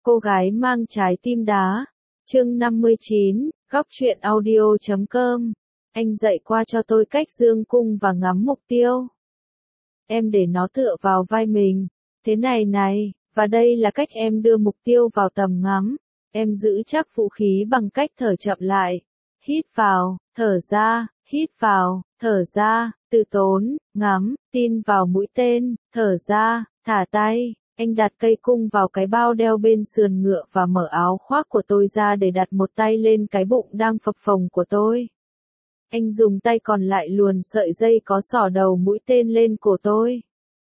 Cô gái mang trái tim đá. Chương 59, góc truyện audio.com. Anh dạy qua cho tôi cách dương cung và ngắm mục tiêu. Em để nó tựa vào vai mình. Thế này này, và đây là cách em đưa mục tiêu vào tầm ngắm. Em giữ chắc vũ khí bằng cách thở chậm lại. Hít vào, thở ra, hít vào, thở ra, từ tốn, ngắm, tin vào mũi tên, thở ra, thả tay. Anh đặt cây cung vào cái bao đeo bên sườn ngựa và mở áo khoác của tôi ra để đặt một tay lên cái bụng đang phập phồng của tôi. Anh dùng tay còn lại luồn sợi dây có xỏ đầu mũi tên lên cổ tôi.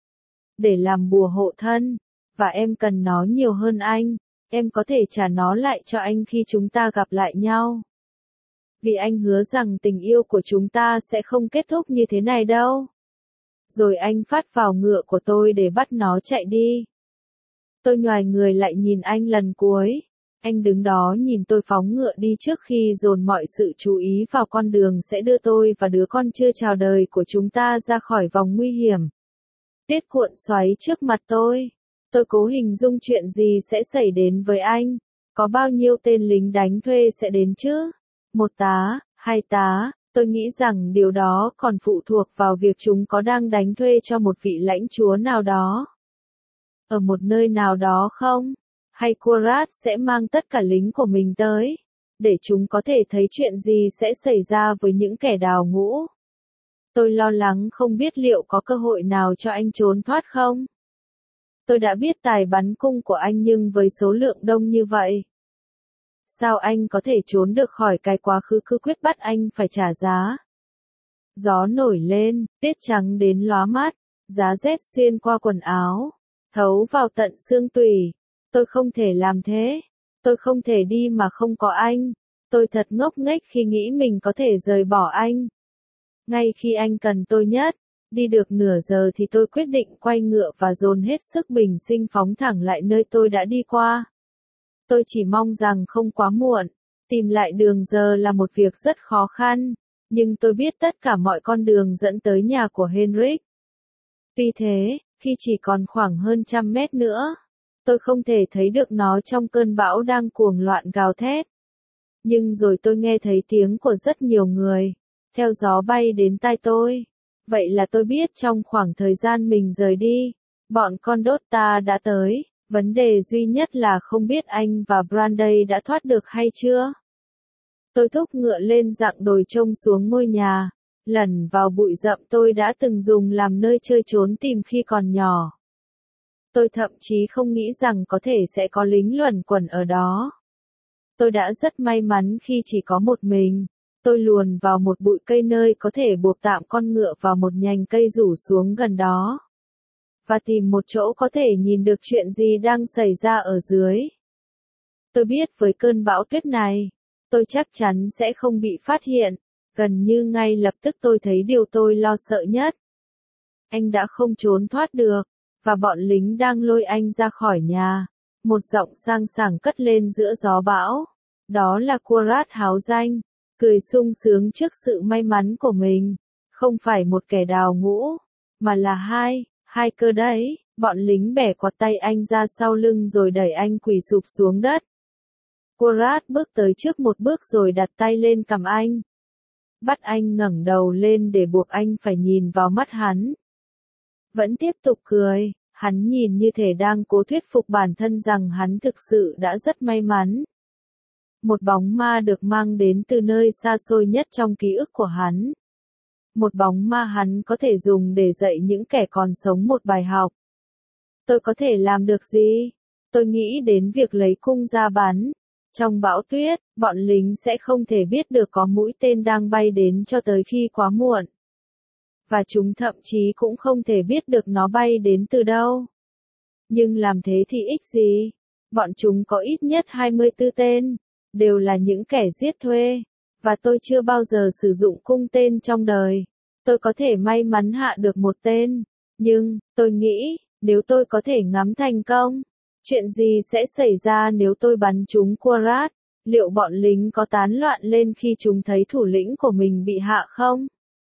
Để làm bùa hộ thân, và em cần nó nhiều hơn anh, em có thể trả nó lại cho anh khi chúng ta gặp lại nhau. Vì anh hứa rằng tình yêu của chúng ta sẽ không kết thúc như thế này đâu. Rồi anh phát vào ngựa của tôi để bắt nó chạy đi. Tôi nhoài người lại nhìn anh lần cuối. Anh đứng đó nhìn tôi phóng ngựa đi trước khi dồn mọi sự chú ý vào con đường sẽ đưa tôi và đứa con chưa chào đời của chúng ta ra khỏi vòng nguy hiểm. Tiết cuộn xoáy trước mặt tôi. Tôi cố hình dung chuyện gì sẽ xảy đến với anh. Có bao nhiêu tên lính đánh thuê sẽ đến chứ? 1 tá, 2 tá, tôi nghĩ rằng điều đó còn phụ thuộc vào việc chúng có đang đánh thuê cho một vị lãnh chúa nào đó. Ở một nơi nào đó không? Hay Qurat sẽ mang tất cả lính của mình tới, để chúng có thể thấy chuyện gì sẽ xảy ra với những kẻ đào ngũ. Tôi lo lắng không biết liệu có cơ hội nào cho anh trốn thoát không. Tôi đã biết tài bắn cung của anh nhưng với số lượng đông như vậy, sao anh có thể trốn được khỏi cái quá khứ cứ quyết bắt anh phải trả giá? Gió nổi lên, tiết trắng đến lóa mắt, giá rét xuyên qua quần áo, thấu vào tận xương tủy. Tôi không thể làm thế. Tôi không thể đi mà không có anh. Tôi thật ngốc nghếch khi nghĩ mình có thể rời bỏ anh. Ngay khi anh cần tôi nhất, đi được nửa giờ thì tôi quyết định quay ngựa và dồn hết sức bình sinh phóng thẳng lại nơi tôi đã đi qua. Tôi chỉ mong rằng không quá muộn. Tìm lại đường giờ là một việc rất khó khăn, nhưng tôi biết tất cả mọi con đường dẫn tới nhà của Henrik. Tuy thế, khi chỉ còn khoảng hơn 100 mét nữa, tôi không thể thấy được nó trong cơn bão đang cuồng loạn gào thét. Nhưng rồi tôi nghe thấy tiếng của rất nhiều người, theo gió bay đến tai tôi. Vậy là tôi biết trong khoảng thời gian mình rời đi, bọn con đốt ta đã tới. Vấn đề duy nhất là không biết anh và Brandy đã thoát được hay chưa. Tôi thúc ngựa lên dặng đồi trông xuống ngôi nhà, lẩn vào bụi rậm tôi đã từng dùng làm nơi chơi trốn tìm khi còn nhỏ. Tôi thậm chí không nghĩ rằng có thể sẽ có lính luẩn quẩn ở đó. Tôi đã rất may mắn khi chỉ có một mình. Tôi luồn vào một bụi cây nơi có thể buộc tạm con ngựa vào một nhành cây rủ xuống gần đó. Và tìm một chỗ có thể nhìn được chuyện gì đang xảy ra ở dưới. Tôi biết với cơn bão tuyết này, tôi chắc chắn sẽ không bị phát hiện. Gần như ngay lập tức tôi thấy điều tôi lo sợ nhất. Anh đã không trốn thoát được, và bọn lính đang lôi anh ra khỏi nhà. Một giọng sang sảng cất lên giữa gió bão. Đó là Qurat háo danh, cười sung sướng trước sự may mắn của mình. Không phải một kẻ đào ngũ, mà là hai cơ đấy. Bọn lính bẻ quạt tay anh ra sau lưng rồi đẩy anh quỳ sụp xuống đất. Qurat bước tới trước một bước rồi đặt tay lên cằm anh. Bắt anh ngẩng đầu lên để buộc anh phải nhìn vào mắt hắn. Vẫn tiếp tục cười, hắn nhìn như thể đang cố thuyết phục bản thân rằng hắn thực sự đã rất may mắn. Một bóng ma được mang đến từ nơi xa xôi nhất trong ký ức của hắn. Một bóng ma hắn có thể dùng để dạy những kẻ còn sống một bài học. Tôi có thể làm được gì? Tôi nghĩ đến việc lấy cung ra bắn. Trong bão tuyết, bọn lính sẽ không thể biết được có mũi tên đang bay đến cho tới khi quá muộn. Và chúng thậm chí cũng không thể biết được nó bay đến từ đâu. Nhưng làm thế thì ích gì? Bọn chúng có ít nhất 24 tên, đều là những kẻ giết thuê. Và tôi chưa bao giờ sử dụng cung tên trong đời. Tôi có thể may mắn hạ được một tên. Nhưng, tôi nghĩ, nếu tôi có thể ngắm thành công, chuyện gì sẽ xảy ra nếu tôi bắn trúng Qurat? Liệu bọn lính có tán loạn lên khi chúng thấy thủ lĩnh của mình bị hạ không?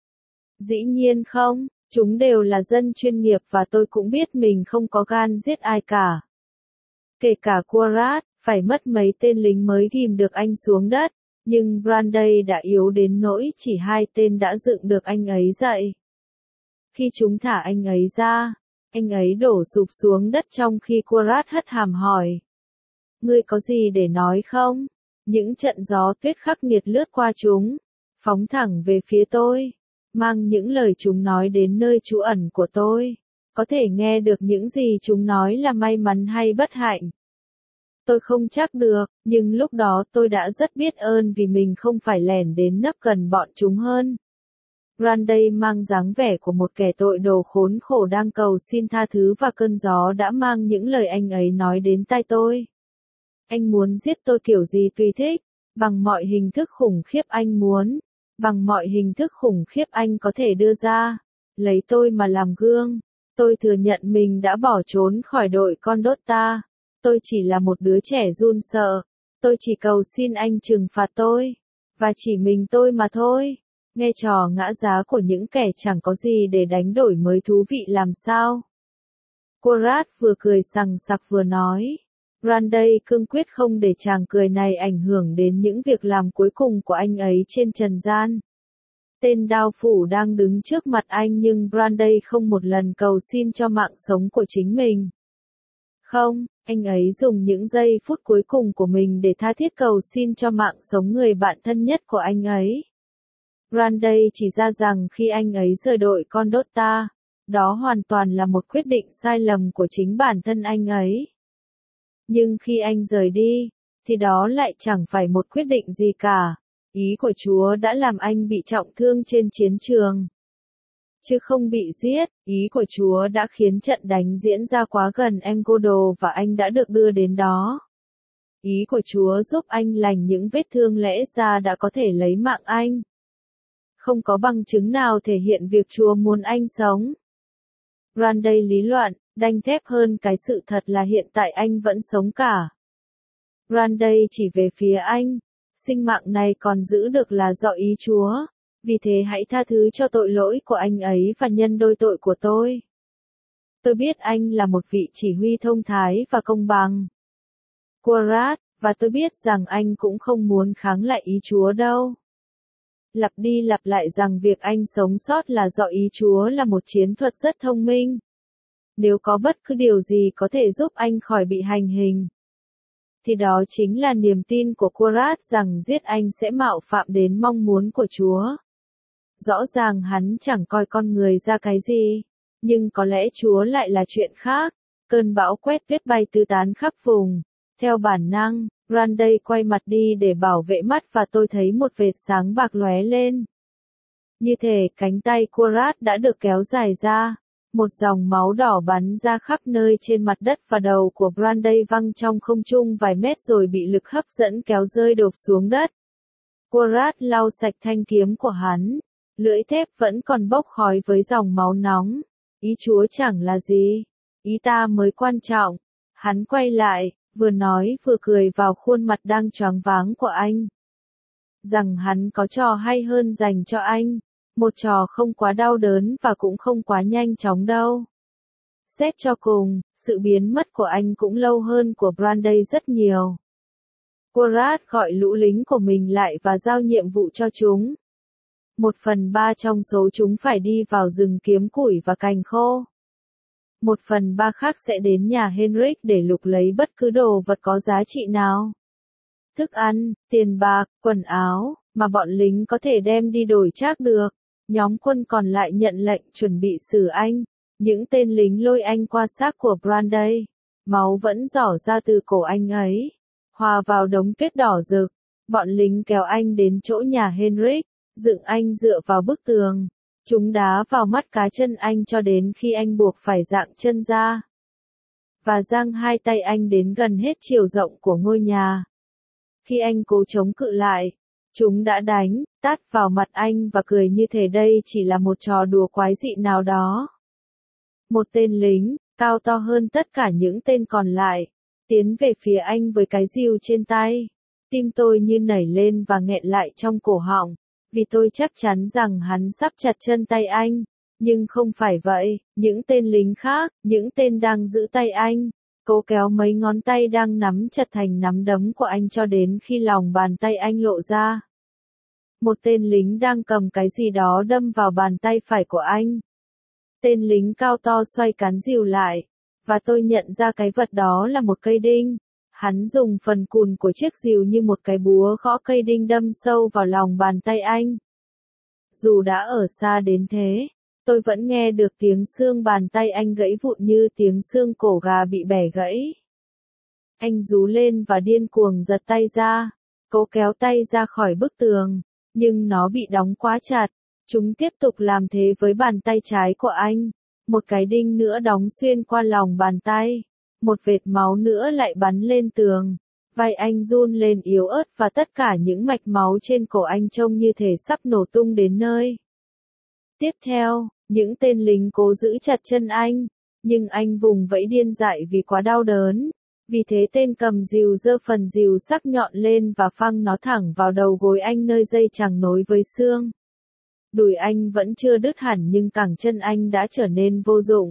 Dĩ nhiên không, chúng đều là dân chuyên nghiệp và tôi cũng biết mình không có gan giết ai cả. Kể cả Qurat, phải mất mấy tên lính mới ghim được anh xuống đất, nhưng Branday đã yếu đến nỗi chỉ 2 tên đã dựng được anh ấy dậy. Khi chúng thả anh ấy ra, anh ấy đổ sụp xuống đất trong khi Qurat hất hàm hỏi. Ngươi có gì để nói không? Những trận gió tuyết khắc nghiệt lướt qua chúng, phóng thẳng về phía tôi, mang những lời chúng nói đến nơi trú ẩn của tôi. Có thể nghe được những gì chúng nói là may mắn hay bất hạnh. Tôi không chắc được, nhưng lúc đó tôi đã rất biết ơn vì mình không phải lẻn đến nấp gần bọn chúng hơn. Branday mang dáng vẻ của một kẻ tội đồ khốn khổ đang cầu xin tha thứ và cơn gió đã mang những lời anh ấy nói đến tai tôi. Anh muốn giết tôi kiểu gì tùy thích, bằng mọi hình thức khủng khiếp anh muốn, bằng mọi hình thức khủng khiếp anh có thể đưa ra, lấy tôi mà làm gương. Tôi thừa nhận mình đã bỏ trốn khỏi đội Condota. Tôi chỉ là một đứa trẻ run sợ. Tôi chỉ cầu xin anh trừng phạt tôi. Và chỉ mình tôi mà thôi. Nghe trò ngã giá của những kẻ chẳng có gì để đánh đổi mới thú vị làm sao. Qurat vừa cười sằng sặc vừa nói. Branday cương quyết không để chàng cười này ảnh hưởng đến những việc làm cuối cùng của anh ấy trên trần gian. Tên đao phủ đang đứng trước mặt anh nhưng Branday không một lần cầu xin cho mạng sống của chính mình. Không, anh ấy dùng những giây phút cuối cùng của mình để tha thiết cầu xin cho mạng sống người bạn thân nhất của anh ấy. Branday chỉ ra rằng khi anh ấy rời đội Condota, đó hoàn toàn là một quyết định sai lầm của chính bản thân anh ấy. Nhưng khi anh rời đi, thì đó lại chẳng phải một quyết định gì cả. Ý của Chúa đã làm anh bị trọng thương trên chiến trường, chứ không bị giết. Ý của Chúa đã khiến trận đánh diễn ra quá gần Engodo và anh đã được đưa đến đó. Ý của Chúa giúp anh lành những vết thương lẽ ra đã có thể lấy mạng anh. Không có bằng chứng nào thể hiện việc Chúa muốn anh sống. Branday lý luận, đanh thép hơn cái sự thật là hiện tại anh vẫn sống cả. Branday chỉ về phía anh. Sinh mạng này còn giữ được là do ý Chúa, vì thế hãy tha thứ cho tội lỗi của anh ấy và nhân đôi tội của tôi. Tôi biết anh là một vị chỉ huy thông thái và công bằng, Qurat, và tôi biết rằng anh cũng không muốn kháng lại ý Chúa đâu. Lặp đi lặp lại rằng việc anh sống sót là do ý Chúa là một chiến thuật rất thông minh. Nếu có bất cứ điều gì có thể giúp anh khỏi bị hành hình, thì đó chính là niềm tin của Qurat rằng giết anh sẽ mạo phạm đến mong muốn của Chúa. Rõ ràng hắn chẳng coi con người ra cái gì, nhưng có lẽ Chúa lại là chuyện khác. Cơn bão quét tuyết bay tứ tán khắp vùng. Theo bản năng, Branday quay mặt đi để bảo vệ mắt và tôi thấy một vệt sáng bạc lóe lên. Như thể cánh tay Qurat đã được kéo dài ra. Một dòng máu đỏ bắn ra khắp nơi trên mặt đất và đầu của Branday văng trong không trung vài mét rồi bị lực hấp dẫn kéo rơi đột xuống đất. Qurat lau sạch thanh kiếm của hắn. Lưỡi thép vẫn còn bốc khói với dòng máu nóng. Ý Chúa chẳng là gì. Ý ta mới quan trọng. Hắn quay lại, vừa nói vừa cười vào khuôn mặt đang choáng váng của anh. Rằng hắn có trò hay hơn dành cho anh. Một trò không quá đau đớn và cũng không quá nhanh chóng đâu. Xét cho cùng, sự biến mất của anh cũng lâu hơn của Branday rất nhiều. Qurat gọi lũ lính của mình lại và giao nhiệm vụ cho chúng. 1/3 trong số chúng phải đi vào rừng kiếm củi và cành khô. 1/3 khác sẽ đến nhà Henrik để lục lấy bất cứ đồ vật có giá trị nào. Thức ăn, tiền bạc, quần áo, mà bọn lính có thể đem đi đổi trác được. Nhóm quân còn lại nhận lệnh chuẩn bị xử anh. Những tên lính lôi anh qua xác của Branday. Máu vẫn rỏ ra từ cổ anh ấy. Hòa vào đống tuyết đỏ rực. Bọn lính kéo anh đến chỗ nhà Henrik. Dựng anh dựa vào bức tường. Chúng đá vào mắt cá chân anh cho đến khi anh buộc phải dạng chân ra. Và giang hai tay anh đến gần hết chiều rộng của ngôi nhà. Khi anh cố chống cự lại, chúng đã đánh, tát vào mặt anh và cười như thể đây chỉ là một trò đùa quái dị nào đó. Một tên lính, cao to hơn tất cả những tên còn lại, tiến về phía anh với cái rìu trên tay. Tim tôi như nảy lên và nghẹn lại trong cổ họng, vì tôi chắc chắn rằng hắn sắp chặt chân tay anh. Nhưng không phải vậy, những tên lính khác, những tên đang giữ tay anh, Cố kéo mấy ngón tay đang nắm chặt thành nắm đấm của anh cho đến khi lòng bàn tay anh lộ ra. Một tên lính đang cầm cái gì đó đâm vào bàn tay phải của anh. Tên lính cao to xoay cán rìu lại, và tôi nhận ra cái vật đó là một cây đinh. Hắn dùng phần cùn của chiếc rìu như một cái búa gõ cây đinh đâm sâu vào lòng bàn tay anh. Dù đã ở xa đến thế, tôi vẫn nghe được tiếng xương bàn tay anh gãy vụn như tiếng xương cổ gà bị bẻ gãy. Anh rú lên và điên cuồng giật tay ra, cố kéo tay ra khỏi bức tường, nhưng nó bị đóng quá chặt. Chúng tiếp tục làm thế với bàn tay trái của anh. Một cái đinh nữa đóng xuyên qua lòng bàn tay. Một vệt máu nữa lại bắn lên tường. Vai anh run lên yếu ớt và tất cả những mạch máu trên cổ anh trông như thể sắp nổ tung đến nơi. Tiếp theo, những tên lính cố giữ chặt chân anh, nhưng anh vùng vẫy điên dại vì quá đau đớn. Vì thế tên cầm rìu giơ phần rìu sắc nhọn lên và phăng nó thẳng vào đầu gối anh nơi dây chằng nối với xương. Đùi anh vẫn chưa đứt hẳn nhưng cẳng chân anh đã trở nên vô dụng.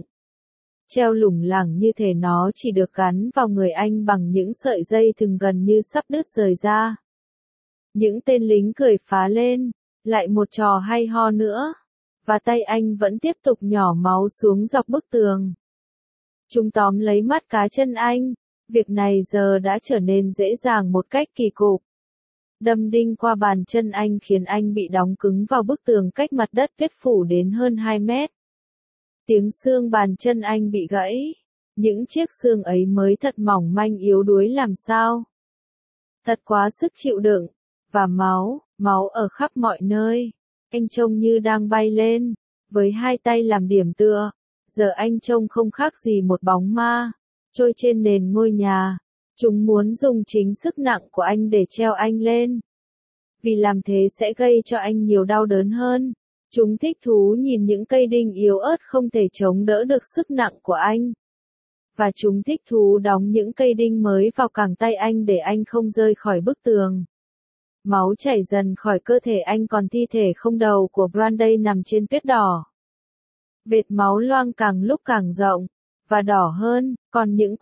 Treo lủng lẳng như thể nó chỉ được gắn vào người anh bằng những sợi dây thừng gần như sắp đứt rời ra. Những tên lính cười phá lên, lại một trò hay ho nữa, và tay anh vẫn tiếp tục nhỏ máu xuống dọc bức tường. Chúng tóm lấy mắt cá chân anh, việc này giờ đã trở nên dễ dàng một cách kỳ cục. Đâm đinh qua bàn chân anh khiến anh bị đóng cứng vào bức tường cách mặt đất vết phủ đến hơn 2 mét. Tiếng xương bàn chân anh bị gãy. Những chiếc xương ấy mới thật mỏng manh yếu đuối làm sao. Thật quá sức chịu đựng. Và máu ở khắp mọi nơi. Anh trông như đang bay lên, với hai tay làm điểm tựa. Giờ anh trông không khác gì một bóng ma, trôi trên nền ngôi nhà. Chúng muốn dùng chính sức nặng của anh để treo anh lên. Vì làm thế sẽ gây cho anh nhiều đau đớn hơn. Chúng thích thú nhìn những cây đinh yếu ớt không thể chống đỡ được sức nặng của anh. Và chúng thích thú đóng những cây đinh mới vào cẳng tay anh để anh không rơi khỏi bức tường. Máu chảy dần khỏi cơ thể anh còn thi thể không đầu của Brandy nằm trên tuyết đỏ. Vệt máu loang càng lúc càng rộng, và đỏ hơn, còn những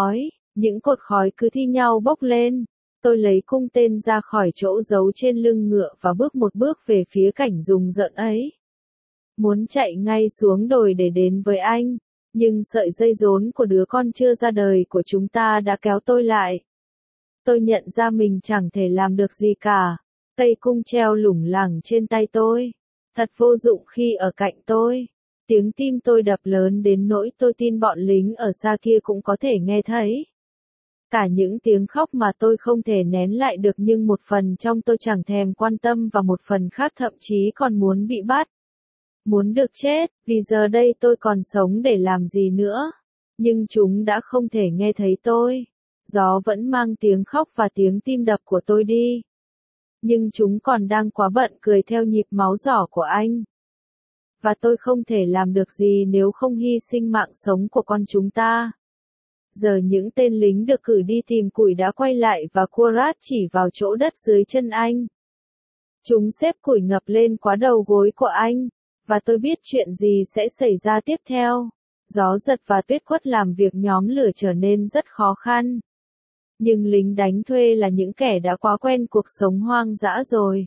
cột khói cứ thi nhau bốc lên. Tôi lấy cung tên ra khỏi chỗ giấu trên lưng ngựa và bước một bước về phía cảnh rùng rợn ấy. Muốn chạy ngay xuống đồi để đến với anh, nhưng sợi dây rốn của đứa con chưa ra đời của chúng ta đã kéo tôi lại. Tôi nhận ra mình chẳng thể làm được gì cả. Cây cung treo lủng lẳng trên tay tôi. Thật vô dụng khi ở cạnh tôi. Tiếng tim tôi đập lớn đến nỗi tôi tin bọn lính ở xa kia cũng có thể nghe thấy. Cả những tiếng khóc mà tôi không thể nén lại được nhưng một phần trong tôi chẳng thèm quan tâm và một phần khác thậm chí còn muốn bị bắt. Muốn được chết, vì giờ đây tôi còn sống để làm gì nữa. Nhưng chúng đã không thể nghe thấy tôi. Gió vẫn mang tiếng khóc và tiếng tim đập của tôi đi. Nhưng chúng còn đang quá bận cười theo nhịp máu giỏ của anh. Và tôi không thể làm được gì nếu không hy sinh mạng sống của con chúng ta. Giờ những tên lính được cử đi tìm củi đã quay lại và Qurat chỉ vào chỗ đất dưới chân anh. Chúng xếp củi ngập lên quá đầu gối của anh, và tôi biết chuyện gì sẽ xảy ra tiếp theo. Gió giật và tuyết quất làm việc nhóm lửa trở nên rất khó khăn. Nhưng lính đánh thuê là những kẻ đã quá quen cuộc sống hoang dã rồi.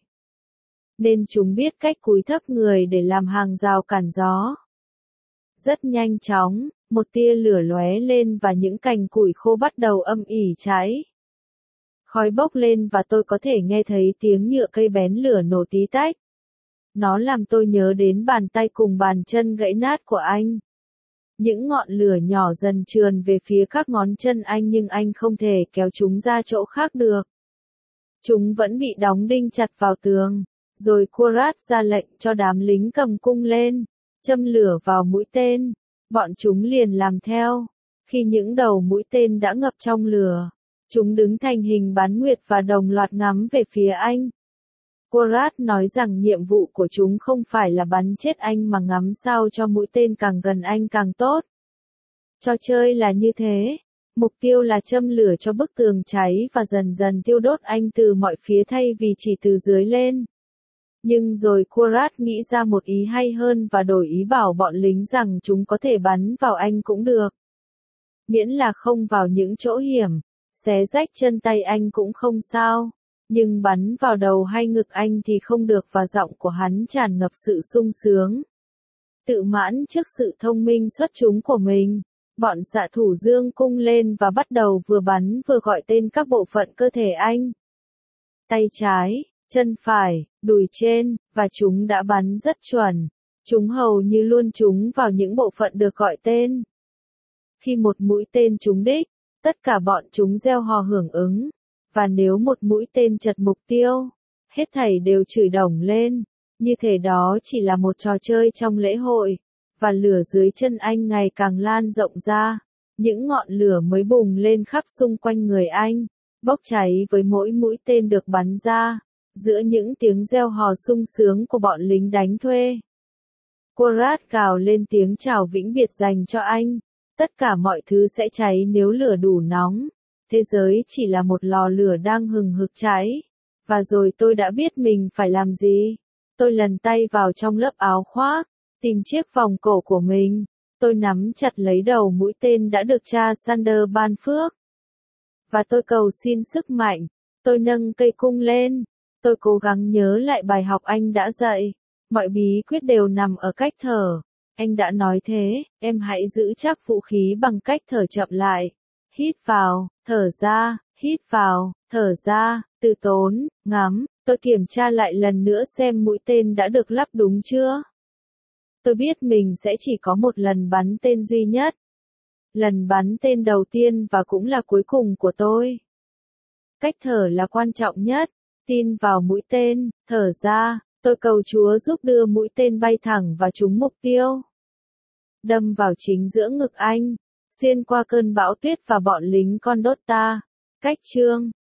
Nên chúng biết cách cúi thấp người để làm hàng rào cản gió. Rất nhanh chóng, một tia lửa lóe lên và những cành củi khô bắt đầu âm ỉ cháy. Khói bốc lên và tôi có thể nghe thấy tiếng nhựa cây bén lửa nổ tí tách. Nó làm tôi nhớ đến bàn tay cùng bàn chân gãy nát của anh. Những ngọn lửa nhỏ dần trườn về phía các ngón chân anh nhưng anh không thể kéo chúng ra chỗ khác được. Chúng vẫn bị đóng đinh chặt vào tường. Rồi Qurat ra lệnh cho đám lính cầm cung lên, châm lửa vào mũi tên. Bọn chúng liền làm theo. Khi những đầu mũi tên đã ngập trong lửa, chúng đứng thành hình bán nguyệt và đồng loạt ngắm về phía anh. Qurat nói rằng nhiệm vụ của chúng không phải là bắn chết anh mà ngắm sao cho mũi tên càng gần anh càng tốt. Trò chơi là như thế. Mục tiêu là châm lửa cho bức tường cháy và dần dần tiêu đốt anh từ mọi phía thay vì chỉ từ dưới lên. Nhưng rồi Qurat nghĩ ra một ý hay hơn và đổi ý bảo bọn lính rằng chúng có thể bắn vào anh cũng được. miễn là không vào những chỗ hiểm, xé rách chân tay anh cũng không sao, nhưng bắn vào đầu hay ngực anh thì không được, và giọng của hắn tràn ngập sự sung sướng. Tự mãn trước sự thông minh xuất chúng của mình, bọn xạ thủ giương cung lên và bắt đầu vừa bắn vừa gọi tên các bộ phận cơ thể anh. Tay trái, chân phải, đùi trên, và chúng đã bắn rất chuẩn. Chúng hầu như luôn trúng vào những bộ phận được gọi tên. Khi một mũi tên trúng đích, tất cả bọn chúng reo hò hưởng ứng, và nếu một mũi tên chật mục tiêu, hết thảy đều chửi đồng lên, như thể đó chỉ là một trò chơi trong lễ hội, và lửa dưới chân anh ngày càng lan rộng ra, những ngọn lửa mới bùng lên khắp xung quanh người anh, bốc cháy với mỗi mũi tên được bắn ra, giữa những tiếng reo hò sung sướng của bọn lính đánh thuê. Korat gào lên tiếng chào vĩnh biệt dành cho anh. Tất cả mọi thứ sẽ cháy nếu lửa đủ nóng. Thế giới chỉ là một lò lửa đang hừng hực cháy. Và rồi tôi đã biết mình phải làm gì. Tôi lần tay vào trong lớp áo khoác, tìm chiếc vòng cổ của mình. Tôi nắm chặt lấy đầu mũi tên đã được cha Sander ban phước. Và tôi cầu xin sức mạnh. Tôi nâng cây cung lên. Tôi cố gắng nhớ lại bài học anh đã dạy. Mọi bí quyết đều nằm ở cách thở. Anh đã nói thế, em hãy giữ chắc vũ khí bằng cách thở chậm lại. Hít vào, thở ra, hít vào, thở ra, từ tốn, ngắm. Tôi kiểm tra lại lần nữa xem mũi tên đã được lắp đúng chưa. Tôi biết mình sẽ chỉ có một lần bắn tên duy nhất. Lần bắn tên đầu tiên và cũng là cuối cùng của tôi. Cách thở là quan trọng nhất. Tin vào mũi tên, thở ra. Tôi cầu Chúa giúp đưa mũi tên bay thẳng và trúng mục tiêu. Đâm vào chính giữa ngực anh, xuyên qua cơn bão tuyết và bọn lính Condota. Cách chương